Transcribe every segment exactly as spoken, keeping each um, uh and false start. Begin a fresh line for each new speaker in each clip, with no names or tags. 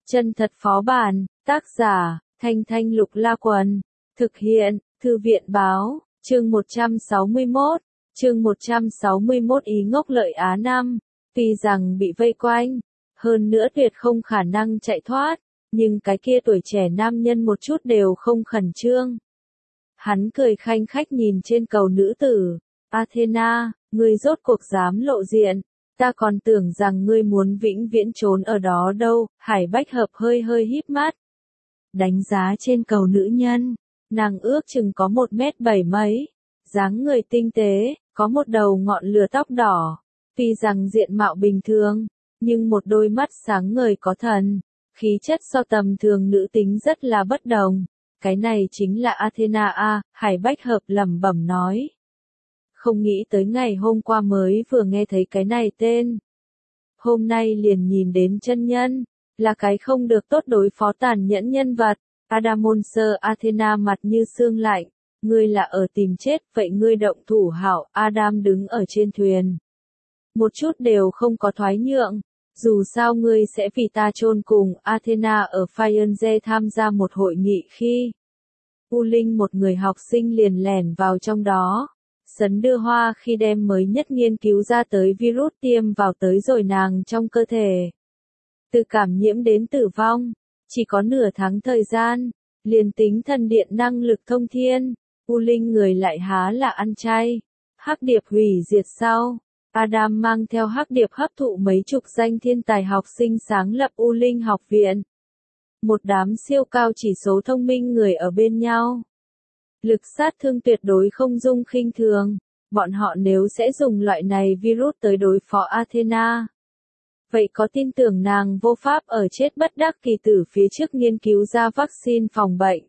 Chân thật phó bản, tác giả, Thanh Thanh Lục La Quần, thực hiện, Thư viện báo, chương một trăm sáu mươi mốt, chương một trăm sáu mươi mốt ý ngốc lợi Á năm, tuy rằng bị vây quanh, hơn nữa tuyệt không khả năng chạy thoát, nhưng cái kia tuổi trẻ nam nhân một chút đều không khẩn trương. Hắn cười khanh khách nhìn trên cầu nữ tử, Athena, ngươi rốt cuộc dám lộ diện. Ta còn tưởng rằng ngươi muốn vĩnh viễn trốn ở đó đâu, Hải Bách Hợp hơi hơi híp mắt. Đánh giá trên cầu nữ nhân, nàng ước chừng có một mét bảy mấy, dáng người tinh tế, có một đầu ngọn lửa tóc đỏ, tuy rằng diện mạo bình thường, nhưng một đôi mắt sáng ngời có thần, khí chất so tầm thường nữ tính rất là bất đồng. Cái này chính là Athena a, Hải Bách Hợp lẩm bẩm nói. Không nghĩ tới ngày hôm qua mới vừa nghe thấy cái này tên. Hôm nay liền nhìn đến chân nhân, là cái không được tốt đối phó tàn nhẫn nhân vật. Adamonser Athena mặt như xương lạnh, ngươi là ở tìm chết, vậy ngươi động thủ hảo. Adam đứng ở trên thuyền. Một chút đều không có thoái nhượng, dù sao ngươi sẽ vì ta chôn cùng. Athena ở Firenze tham gia một hội nghị khi U Linh một người học sinh liền lẻn vào trong đó. Sấn đưa hoa khi đem mới nhất nghiên cứu ra tới virus tiêm vào tới rồi nàng trong cơ thể. Từ cảm nhiễm đến tử vong, chỉ có nửa tháng thời gian, liền tính thần điện năng lực thông thiên, U Linh người lại há là ăn chay. Hắc Điệp hủy diệt sau, Adam mang theo Hắc Điệp hấp thụ mấy chục danh thiên tài học sinh sáng lập U Linh học viện. Một đám siêu cao chỉ số thông minh người ở bên nhau. Lực sát thương tuyệt đối không dung khinh thường, bọn họ nếu sẽ dùng loại này virus tới đối phó Athena. Vậy có tin tưởng nàng vô pháp ở chết bất đắc kỳ tử phía trước nghiên cứu ra vaccine phòng bệnh?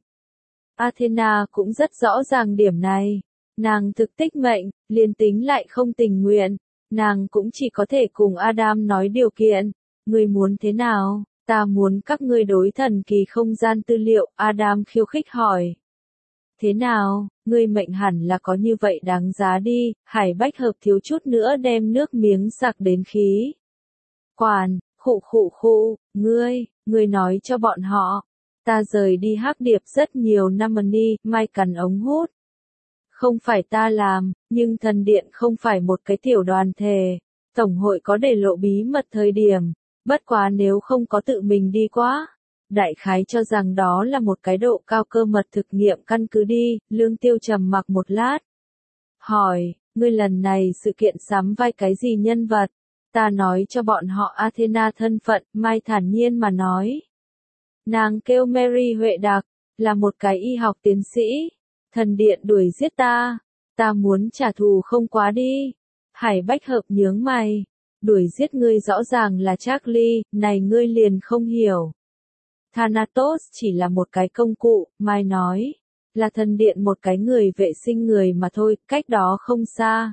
Athena cũng rất rõ ràng điểm này, nàng thực tích mệnh, liền tính lại không tình nguyện, nàng cũng chỉ có thể cùng Adam nói điều kiện, ngươi muốn thế nào, ta muốn các ngươi đối thần kỳ không gian tư liệu. Adam khiêu khích hỏi. Thế nào, ngươi mệnh hẳn là có như vậy đáng giá đi. Hải Bách Hợp thiếu chút nữa đem nước miếng sặc đến khí. Quản, khụ khụ khụ, ngươi, ngươi nói cho bọn họ. Ta rời đi Hắc Điệp rất nhiều năm đi, mai cắn ống hút. Không phải ta làm, nhưng thần điện không phải một cái tiểu đoàn thể. Tổng hội có để lộ bí mật thời điểm, bất quá nếu không có tự mình đi quá. Đại khái cho rằng đó là một cái độ cao cơ mật thực nghiệm căn cứ đi. Lương Tiêu trầm mặc một lát. Hỏi, ngươi lần này sự kiện sắm vai cái gì nhân vật? Ta nói cho bọn họ Athena thân phận. Mai thản nhiên mà nói. Nàng kêu Mary Huệ Đặc, là một cái y học tiến sĩ. Thần điện đuổi giết ta, ta muốn trả thù không quá đi. Hải Bách Hợp nhướng mày. Đuổi giết ngươi rõ ràng là Charlie, này ngươi liền không hiểu. Thanatos chỉ là một cái công cụ, Mai nói, là thần điện một cái người vệ sinh người mà thôi, cách đó không xa.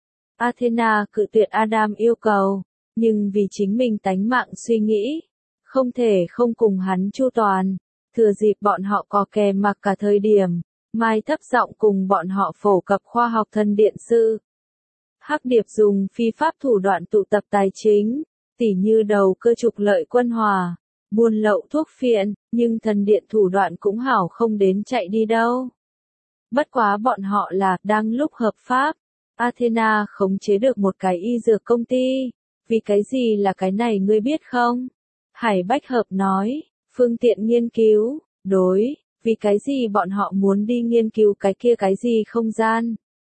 Athena cự tuyệt Adam yêu cầu, nhưng vì chính mình tánh mạng suy nghĩ, không thể không cùng hắn chu toàn. Thừa dịp bọn họ cò kè mặc cả thời điểm, Mai thấp giọng cùng bọn họ phổ cập khoa học thần điện sư. Hắc Điệp dùng phi pháp thủ đoạn tụ tập tài chính, tỉ như đầu cơ trục lợi quân hòa. Buôn lậu thuốc phiện, nhưng thần điện thủ đoạn cũng hảo không đến chạy đi đâu. Bất quá bọn họ là đang lúc hợp pháp. Athena khống chế được một cái y dược công ty. Vì cái gì là cái này ngươi biết không? Hải Bách Hợp nói, phương tiện nghiên cứu, đối, vì cái gì bọn họ muốn đi nghiên cứu cái kia cái gì không gian?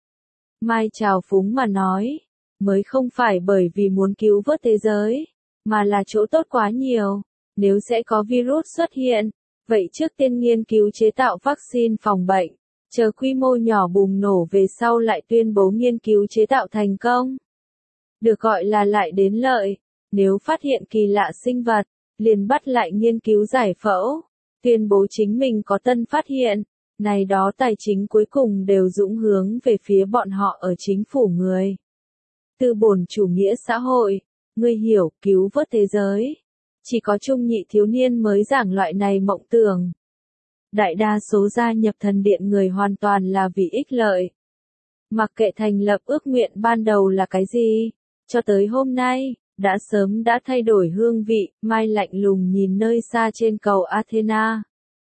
Mai trào phúng mà nói, mới không phải bởi vì muốn cứu vớt thế giới, mà là chỗ tốt quá nhiều. Nếu sẽ có virus xuất hiện, vậy trước tiên nghiên cứu chế tạo vaccine phòng bệnh, chờ quy mô nhỏ bùng nổ về sau lại tuyên bố nghiên cứu chế tạo thành công. Được gọi là lại đến lợi, nếu phát hiện kỳ lạ sinh vật, liền bắt lại nghiên cứu giải phẫu, tuyên bố chính mình có tân phát hiện, này đó tài chính cuối cùng đều dũng hướng về phía bọn họ ở chính phủ người. Từ bổn chủ nghĩa xã hội, ngươi hiểu, cứu vớt thế giới. Chỉ có trung nhị thiếu niên mới giảng loại này mộng tưởng. Đại đa số gia nhập thần điện người hoàn toàn là vì ích lợi. Mặc kệ thành lập ước nguyện ban đầu là cái gì, cho tới hôm nay, đã sớm đã thay đổi hương vị, Mai lạnh lùng nhìn nơi xa trên cầu Athena.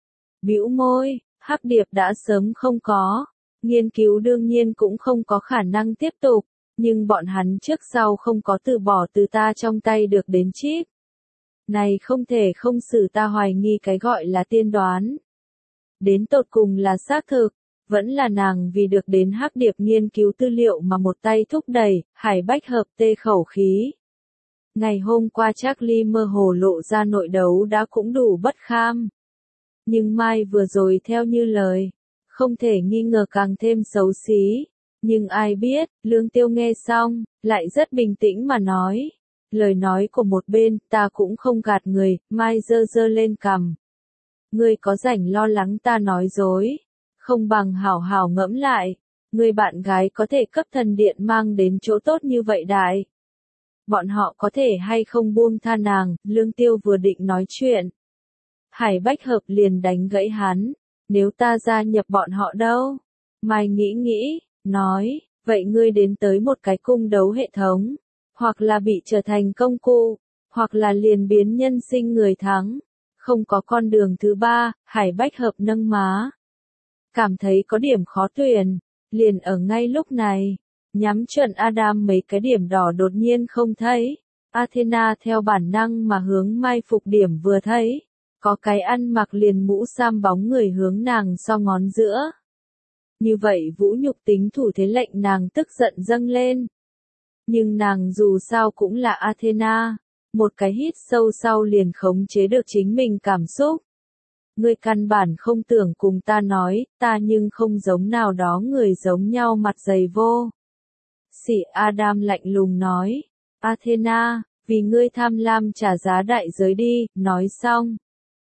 Bĩu môi, Hắc Điệp đã sớm không có, nghiên cứu đương nhiên cũng không có khả năng tiếp tục, nhưng bọn hắn trước sau không có từ bỏ từ ta trong tay được đến chip. Này không thể không xử ta hoài nghi cái gọi là tiên đoán. Đến tột cùng là xác thực, vẫn là nàng vì được đến Hắc Điệp nghiên cứu tư liệu mà một tay thúc đẩy, Hải Bách Hợp tê khẩu khí. Ngày hôm qua Charlie mơ hồ lộ ra nội đấu đã cũng đủ bất kham. Nhưng Mai vừa rồi theo như lời, không thể nghi ngờ càng thêm xấu xí. Nhưng ai biết, Lương Tiêu nghe xong, lại rất bình tĩnh mà nói. Lời nói của một bên, ta cũng không gạt người, Mai giơ giơ lên cằm. Ngươi có rảnh lo lắng ta nói dối, không bằng hảo hảo ngẫm lại, người bạn gái có thể cấp thần điện mang đến chỗ tốt như vậy đại. Bọn họ có thể hay không buông tha nàng, Lương Tiêu vừa định nói chuyện. Hải Bách Hợp liền đánh gãy hắn, nếu ta gia nhập bọn họ đâu? Mai nghĩ nghĩ, nói, vậy ngươi đến tới một cái cung đấu hệ thống, hoặc là bị trở thành công cụ, hoặc là liền biến nhân sinh người thắng. Không có con đường thứ ba, Hải Bách Hợp nâng má. Cảm thấy có điểm khó tuyển, liền ở ngay lúc này, nhắm chuẩn Adam mấy cái điểm đỏ đột nhiên không thấy. Athena theo bản năng mà hướng Mai phục điểm vừa thấy, có cái ăn mặc liền mũ sam bóng người hướng nàng so ngón giữa. Như vậy vũ nhục tính thủ thế lệnh nàng tức giận dâng lên. Nhưng nàng dù sao cũng là Athena, một cái hít sâu sau liền khống chế được chính mình cảm xúc. Ngươi căn bản không tưởng cùng ta nói, ta nhưng không giống nào đó người giống nhau mặt dày vô. Sĩ Adam lạnh lùng nói, Athena, vì ngươi tham lam trả giá đại giới đi, nói xong.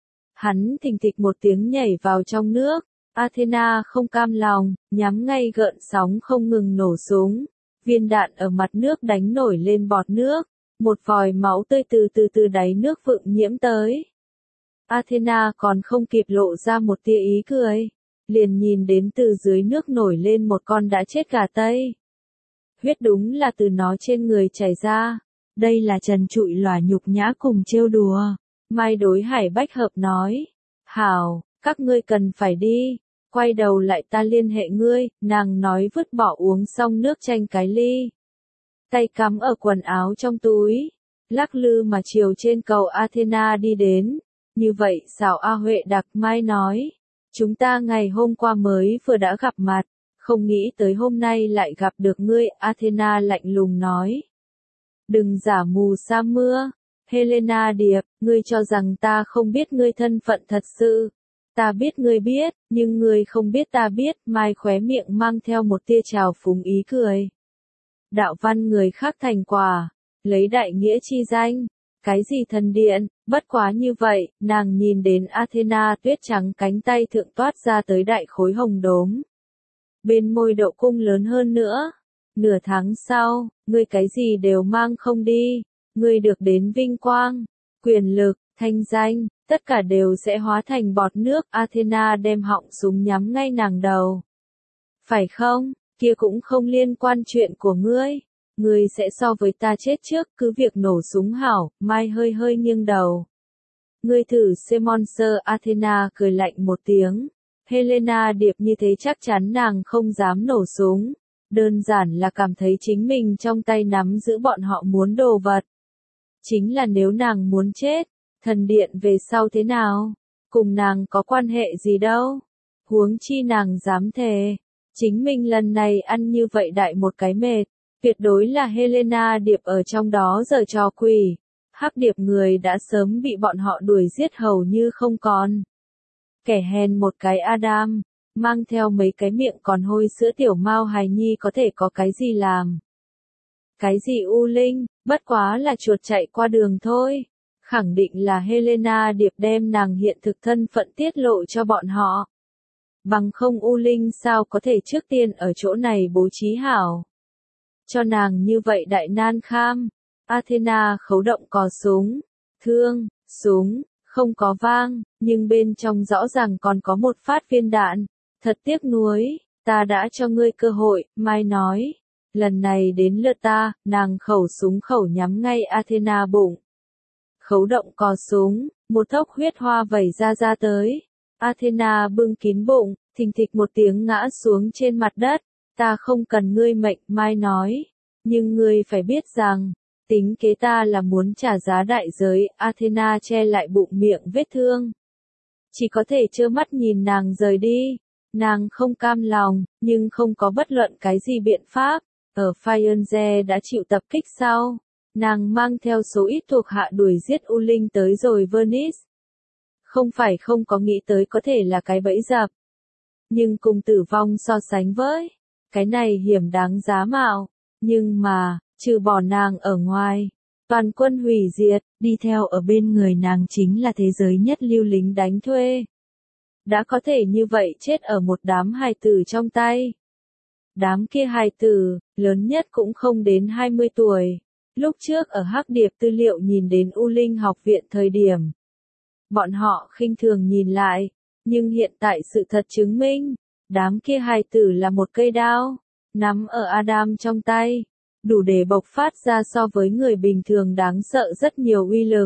Hắn thình thịch một tiếng nhảy vào trong nước, Athena không cam lòng, nhắm ngay gợn sóng không ngừng nổ súng. Viên đạn ở mặt nước đánh nổi lên bọt nước, một vòi máu tươi từ từ từ đáy nước vượng nhiễm tới. Athena còn không kịp lộ ra một tia ý cười, liền nhìn đến từ dưới nước nổi lên một con đã chết gà Tây. Huyết đúng là từ nó trên người chảy ra, đây là trần trụi lòa nhục nhã cùng trêu đùa. Mai đối Hải Bách Hợp nói, hảo, các ngươi cần phải đi, quay đầu lại ta liên hệ ngươi, nàng nói vứt bỏ uống xong nước chanh cái ly. Tay cắm ở quần áo trong túi, lắc lư mà chiều trên cầu Athena đi đến. Như vậy xảo A Huệ đặc Mai nói, chúng ta ngày hôm qua mới vừa đã gặp mặt, không nghĩ tới hôm nay lại gặp được ngươi, Athena lạnh lùng nói. Đừng giả mù sa mưa, Helena Điệp, ngươi cho rằng ta không biết ngươi thân phận thật sự. Ta biết ngươi biết, nhưng ngươi không biết ta biết, Mai khóe miệng mang theo một tia trào phúng ý cười. Đạo văn người khác thành quả, lấy đại nghĩa chi danh. Cái gì thần điện, bất quá như vậy, nàng nhìn đến Athena tuyết trắng cánh tay thượng toát ra tới đại khối hồng đốm. Bên môi độ cung lớn hơn nữa. Nửa tháng sau, ngươi cái gì đều mang không đi, ngươi được đến vinh quang, quyền lực, thanh danh, tất cả đều sẽ hóa thành bọt nước. Athena đem họng súng nhắm ngay nàng đầu. Phải không, kia cũng không liên quan chuyện của ngươi. Ngươi sẽ so với ta chết trước, cứ việc nổ súng hảo. Mai hơi hơi nghiêng đầu. Ngươi thử xem Monster. Athena cười lạnh một tiếng. Helena Điệp như thế chắc chắn nàng không dám nổ súng. Đơn giản là cảm thấy chính mình trong tay nắm giữ bọn họ muốn đồ vật. Chính là nếu nàng muốn chết, thần điện về sau thế nào? Cùng nàng có quan hệ gì đâu? Huống chi nàng dám thề. Chính mình lần này ăn như vậy đại một cái mệt. Tuyệt đối là Helena Điệp ở trong đó giở trò quỷ. Hắc Điệp người đã sớm bị bọn họ đuổi giết hầu như không còn. Kẻ hèn một cái Adam, mang theo mấy cái miệng còn hôi sữa tiểu mao hài nhi có thể có cái gì làm. Cái gì U Linh, bất quá là chuột chạy qua đường thôi. Khẳng định là Helena Điệp đem nàng hiện thực thân phận tiết lộ cho bọn họ. Bằng không U Linh sao có thể trước tiên ở chỗ này bố trí hảo. Cho nàng như vậy đại nan kham. Athena khấu động cò súng. Thương, súng, không có vang, nhưng bên trong rõ ràng còn có một phát viên đạn. Thật tiếc nuối, ta đã cho ngươi cơ hội, Mai nói. lần này đến lượt ta, nàng khẩu súng khẩu nhắm ngay Athena bụng. Khấu động cò súng, một thốc huyết hoa vẩy ra ra tới. Athena bưng kín bụng, thình thịch một tiếng ngã xuống trên mặt đất. Ta không cần ngươi mệnh, Mai nói. Nhưng ngươi phải biết rằng, tính kế ta là muốn trả giá đại giới. Athena che lại bụng miệng vết thương. Chỉ có thể trơ mắt nhìn nàng rời đi. Nàng không cam lòng, nhưng không có bất luận cái gì biện pháp. Ở Firenze đã chịu tập kích sau. Nàng mang theo số ít thuộc hạ đuổi giết U Linh tới rồi Venice. Không phải không có nghĩ tới có thể là cái bẫy dập. Nhưng cùng tử vong so sánh với, cái này hiểm đáng giá mạo. Nhưng mà, trừ bỏ nàng ở ngoài, toàn quân hủy diệt, đi theo ở bên người nàng chính là thế giới nhất lưu lính đánh thuê. Đã có thể như vậy chết ở một đám hài tử trong tay. Đám kia hài tử, lớn nhất cũng không đến hai mươi tuổi. Lúc trước ở Hắc Điệp tư liệu nhìn đến U Linh học viện thời điểm. Bọn họ khinh thường nhìn lại, nhưng hiện tại sự thật chứng minh, đám kia hài tử là một cây đao, nắm ở Adam trong tay, đủ để bộc phát ra so với người bình thường đáng sợ rất nhiều uy lực.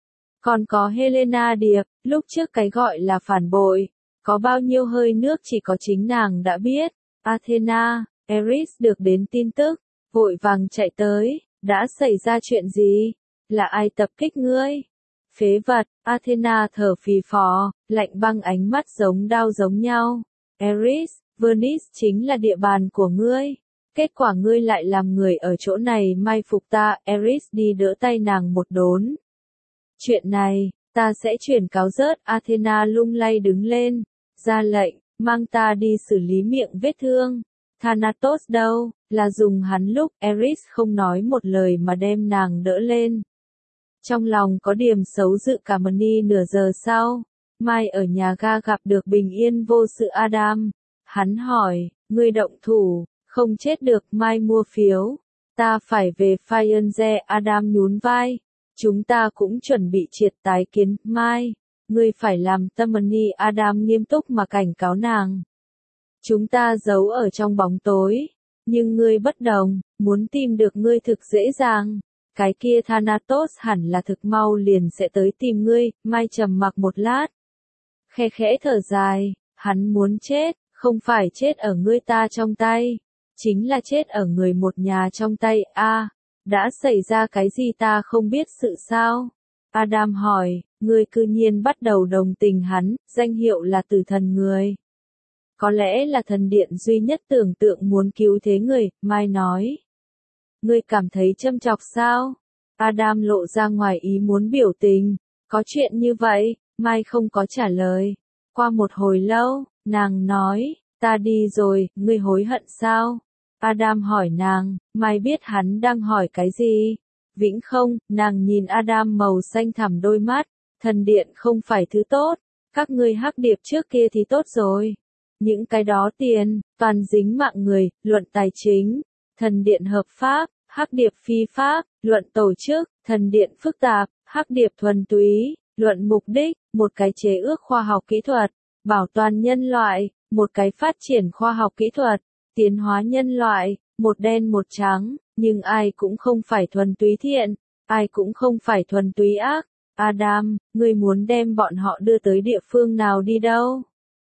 Còn có Helena Điệp, lúc trước cái gọi là phản bội, có bao nhiêu hơi nước chỉ có chính nàng đã biết. Athena, Eris được đến tin tức, vội vàng chạy tới, đã xảy ra chuyện gì? Là ai tập kích ngươi? Phế vật, Athena thở phì phò, lạnh băng ánh mắt giống đao giống nhau. Eris, Venice chính là địa bàn của ngươi. Kết quả ngươi lại làm người ở chỗ này mai phục ta. Eris đi đỡ tay nàng một đốn. Chuyện này, ta sẽ chuyển cáo rớt. Athena lung lay đứng lên, ra lệnh, mang ta đi xử lý miệng vết thương. Thanatos đâu, là dùng hắn lúc. Eris không nói một lời mà đem nàng đỡ lên. Trong lòng có điểm xấu dự cảm ni nửa giờ sau, Mai ở nhà ga gặp được bình yên vô sự Adam. Hắn hỏi, ngươi động thủ, không chết được. Mai mua phiếu, ta phải về Firenze. Adam nhún vai, chúng ta cũng chuẩn bị triệt tái kiến. Mai, ngươi phải làm tâm ni. Adam nghiêm túc mà cảnh cáo nàng. Chúng ta giấu ở trong bóng tối, nhưng ngươi bất đồng, muốn tìm được ngươi thực dễ dàng. Cái kia Thanatos hẳn là thực mau liền sẽ tới tìm ngươi. Mai trầm mặc một lát, khe khẽ thở dài, hắn muốn chết, không phải chết ở ngươi ta trong tay, chính là chết ở người một nhà trong tay. A, à, đã xảy ra cái gì ta không biết sự sao? Adam hỏi, ngươi cư nhiên bắt đầu đồng tình hắn, danh hiệu là tử thần người. Có lẽ là thần điện duy nhất tưởng tượng muốn cứu thế người. Mai nói. Ngươi cảm thấy châm chọc sao? Adam lộ ra ngoài ý muốn biểu tình. Có chuyện như vậy? Mai không có trả lời. Qua một hồi lâu, nàng nói, ta đi rồi, ngươi hối hận sao? Adam hỏi nàng, Mai biết hắn đang hỏi cái gì? Vĩnh không, nàng nhìn Adam màu xanh thẳm đôi mắt. Thần điện không phải thứ tốt. Các ngươi Hắc Điệp trước kia thì tốt rồi. Những cái đó tiền, toàn dính mạng người, luận tài chính. Thần điện hợp pháp, Hắc Điệp phi pháp, luận tổ chức. Thần điện phức tạp, Hắc Điệp thuần túy, luận mục đích. Một cái chế ước khoa học kỹ thuật, bảo toàn nhân loại. Một cái phát triển khoa học kỹ thuật, tiến hóa nhân loại. Một đen một trắng, nhưng ai cũng không phải thuần túy thiện, ai cũng không phải thuần túy ác. Adam, ngươi muốn đem bọn họ đưa tới địa phương nào đi đâu?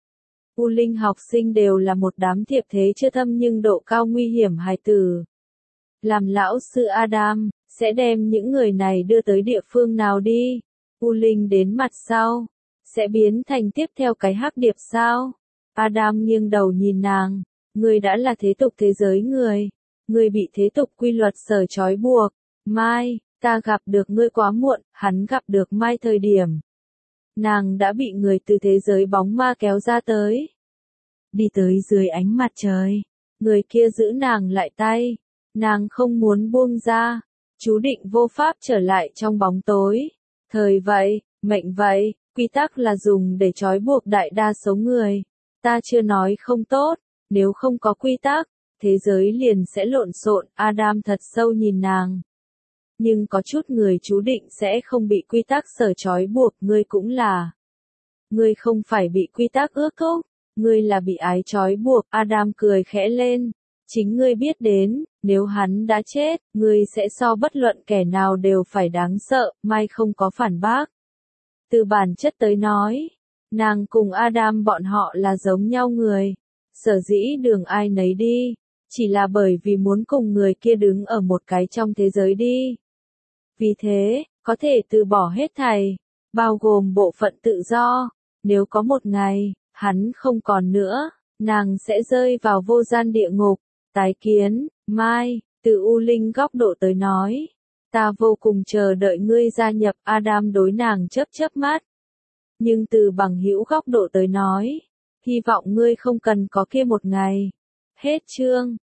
U Linh học sinh đều là một đám thiệp thế chưa thâm nhưng độ cao nguy hiểm hài tử. Làm lão sư Adam, sẽ đem những người này đưa tới địa phương nào đi? U Linh đến mặt sau, sẽ biến thành tiếp theo cái Hắc Điệp sao? Adam nghiêng đầu nhìn nàng, ngươi đã là thế tục thế giới người, ngươi bị thế tục quy luật sở trói buộc. Mai, ta gặp được ngươi quá muộn. Hắn gặp được Mai thời điểm nàng đã bị người từ thế giới bóng ma kéo ra tới. Đi tới dưới ánh mặt trời. Người kia giữ nàng lại tay. Nàng không muốn buông ra. Chú định vô pháp trở lại trong bóng tối. Thời vậy, mệnh vậy, quy tắc là dùng để trói buộc đại đa số người. Ta chưa nói không tốt. Nếu không có quy tắc, thế giới liền sẽ lộn xộn. Adam thật sâu nhìn nàng. Nhưng có chút người chú định sẽ không bị quy tắc sở trói buộc. Ngươi cũng là. Ngươi không phải bị quy tắc ước thúc. Ngươi là bị ái trói buộc. Adam cười khẽ lên. Chính ngươi biết đến, Nếu hắn đã chết, ngươi sẽ so bất luận kẻ nào đều phải đáng sợ, Mai không có phản bác. Từ bản chất tới nói, nàng cùng Adam bọn họ là giống nhau người. Sở dĩ đường ai nấy đi, chỉ là bởi vì muốn cùng người kia đứng ở một cái trong thế giới đi. Vì thế, có thể từ bỏ hết thảy, bao gồm bộ phận tự do. Nếu có một ngày, hắn không còn nữa, nàng sẽ rơi vào vô gian địa ngục. Tái kiến, Mai, từ U Linh góc độ tới nói. Ta vô cùng chờ đợi ngươi gia nhập, Adam đối nàng chớp chớp mắt. Nhưng từ bằng hữu góc độ tới nói, hy vọng ngươi không cần có kia một ngày. Hết chương.